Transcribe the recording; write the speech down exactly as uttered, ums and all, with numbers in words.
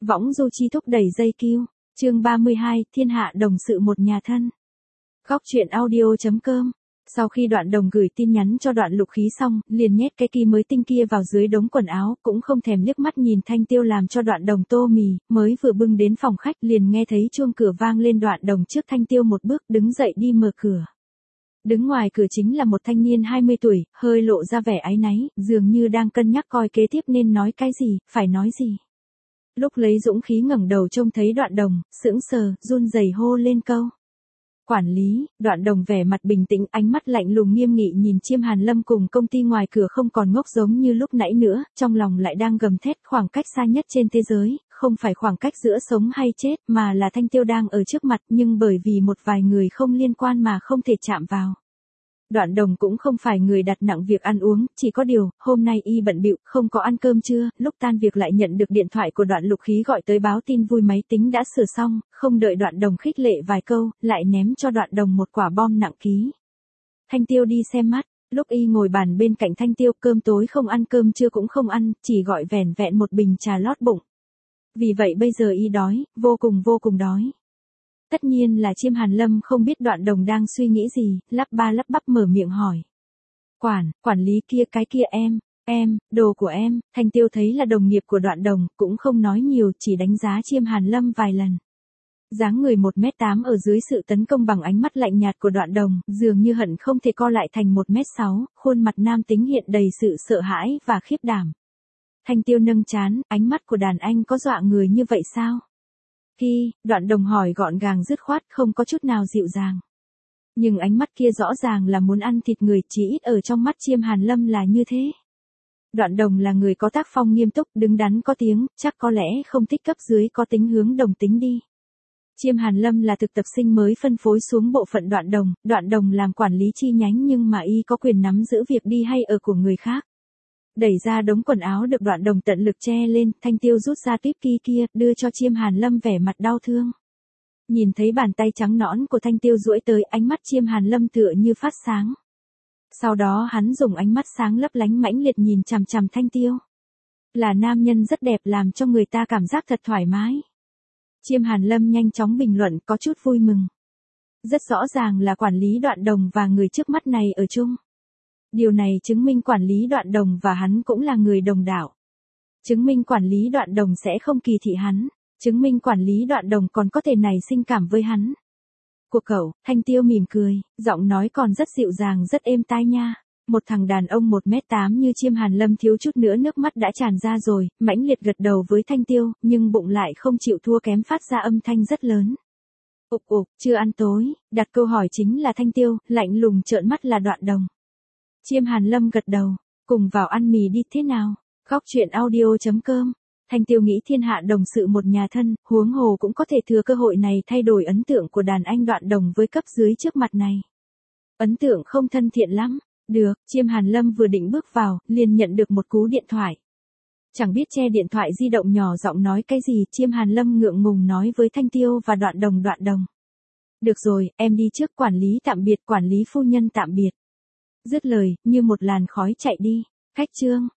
Võng du chi thúc đẩy dây kiu. Chương ba mươi hai, thiên hạ đồng sự một nhà thân. Góc truyện audio chấm com. Sau khi Đoạn Đồng gửi tin nhắn cho Đoạn Lục Khí xong, liền nhét cái kỳ mới tinh kia vào dưới đống quần áo, cũng không thèm liếc mắt nhìn Thanh Tiêu làm cho Đoạn Đồng tô mì, mới vừa bưng đến phòng khách liền nghe thấy chuông cửa vang lên. Đoạn Đồng trước Thanh Tiêu một bước đứng dậy đi mở cửa. Đứng ngoài cửa chính là một thanh niên hai mươi tuổi, hơi lộ ra vẻ áy náy, dường như đang cân nhắc coi kế tiếp nên nói cái gì, phải nói gì. Lúc lấy dũng khí ngẩng đầu trông thấy Đoạn Đồng, sững sờ, run rẩy hô lên câu. Quản lý. Đoạn Đồng vẻ mặt bình tĩnh, ánh mắt lạnh lùng nghiêm nghị nhìn Chiêm Hàn Lâm cùng công ty ngoài cửa, không còn ngốc giống như lúc nãy nữa, trong lòng lại đang gầm thét. Khoảng cách xa nhất trên thế giới, không phải khoảng cách giữa sống hay chết, mà là Thanh Tiêu đang ở trước mặt, nhưng bởi vì một vài người không liên quan mà không thể chạm vào. Đoạn Đồng cũng không phải người đặt nặng việc ăn uống, chỉ có điều, hôm nay y bận bịu, không có ăn cơm trưa, lúc tan việc lại nhận được điện thoại của Đoạn Lục Khí gọi tới báo tin vui máy tính đã sửa xong, không đợi Đoạn Đồng khích lệ vài câu, lại ném cho Đoạn Đồng một quả bom nặng ký. Thanh Tiêu đi xem mắt, lúc y ngồi bàn bên cạnh Thanh Tiêu, cơm tối không ăn, cơm trưa cũng không ăn, chỉ gọi vẻn vẹn một bình trà lót bụng. Vì vậy bây giờ y đói, vô cùng vô cùng đói. Tất nhiên là Chiêm Hàn Lâm không biết Đoạn Đồng đang suy nghĩ gì, lắp ba lắp bắp mở miệng hỏi. Quản, quản lý kia, cái kia em, em, đồ của em. Thanh Tiêu thấy là đồng nghiệp của Đoạn Đồng, cũng không nói nhiều, chỉ đánh giá Chiêm Hàn Lâm vài lần. Dáng người một mét tám ở dưới sự tấn công bằng ánh mắt lạnh nhạt của Đoạn Đồng, dường như hận không thể co lại thành một mét sáu, khuôn mặt nam tính hiện đầy sự sợ hãi và khiếp đảm. Thanh Tiêu nâng trán, ánh mắt của đàn anh có dọa người như vậy sao? Khi, Đoạn Đồng hỏi gọn gàng dứt khoát, không có chút nào dịu dàng. Nhưng ánh mắt kia rõ ràng là muốn ăn thịt người, chỉ ít ở trong mắt Chiêm Hàn Lâm là như thế. Đoạn Đồng là người có tác phong nghiêm túc, đứng đắn có tiếng, chắc có lẽ không thích cấp dưới có tính hướng đồng tính đi. Chiêm Hàn Lâm là thực tập sinh mới phân phối xuống bộ phận Đoạn Đồng, Đoạn Đồng làm quản lý chi nhánh nhưng mà y có quyền nắm giữ việc đi hay ở của người khác. Đẩy ra đống quần áo được Đoạn Đồng tận lực che lên, Thanh Tiêu rút ra tuyếp ki kia, đưa cho Chiêm Hàn Lâm vẻ mặt đau thương. Nhìn thấy bàn tay trắng nõn của Thanh Tiêu duỗi tới, ánh mắt Chiêm Hàn Lâm tựa như phát sáng. Sau đó hắn dùng ánh mắt sáng lấp lánh mãnh liệt nhìn chằm chằm Thanh Tiêu. Là nam nhân rất đẹp, làm cho người ta cảm giác thật thoải mái. Chiêm Hàn Lâm nhanh chóng bình luận, có chút vui mừng. Rất rõ ràng là quản lý Đoạn Đồng và người trước mắt này ở chung. Điều này chứng minh quản lý Đoạn Đồng và hắn cũng là người đồng đạo. Chứng minh quản lý Đoạn Đồng sẽ không kỳ thị hắn. Chứng minh quản lý Đoạn Đồng còn có thể nảy sinh cảm với hắn. Của cậu, Thanh Tiêu mỉm cười, giọng nói còn rất dịu dàng, rất êm tai nha. Một thằng đàn ông một mét tám như Chiêm Hàn Lâm thiếu chút nữa nước mắt đã tràn ra rồi, mãnh liệt gật đầu với Thanh Tiêu, nhưng bụng lại không chịu thua kém, phát ra âm thanh rất lớn. Ục ục, chưa ăn tối, đặt câu hỏi chính là Thanh Tiêu, lạnh lùng trợn mắt là Đoạn Đồng. Chiêm Hàn Lâm gật đầu, cùng vào ăn mì đi, thế nào? Góc truyện audio chấm com. Thanh Tiêu nghĩ thiên hạ đồng sự một nhà thân, huống hồ cũng có thể thừa cơ hội này thay đổi ấn tượng của đàn anh Đoạn Đồng với cấp dưới trước mặt này. Ấn tượng không thân thiện lắm. Được, Chiêm Hàn Lâm vừa định bước vào, liền nhận được một cú điện thoại. Chẳng biết che điện thoại di động nhỏ giọng nói cái gì, Chiêm Hàn Lâm ngượng ngùng nói với Thanh Tiêu và Đoạn Đồng. Đoạn Đồng. Được rồi, em đi trước, quản lý tạm biệt, quản lý phu nhân tạm biệt. Dứt lời, như một làn khói chạy đi. Khách trương,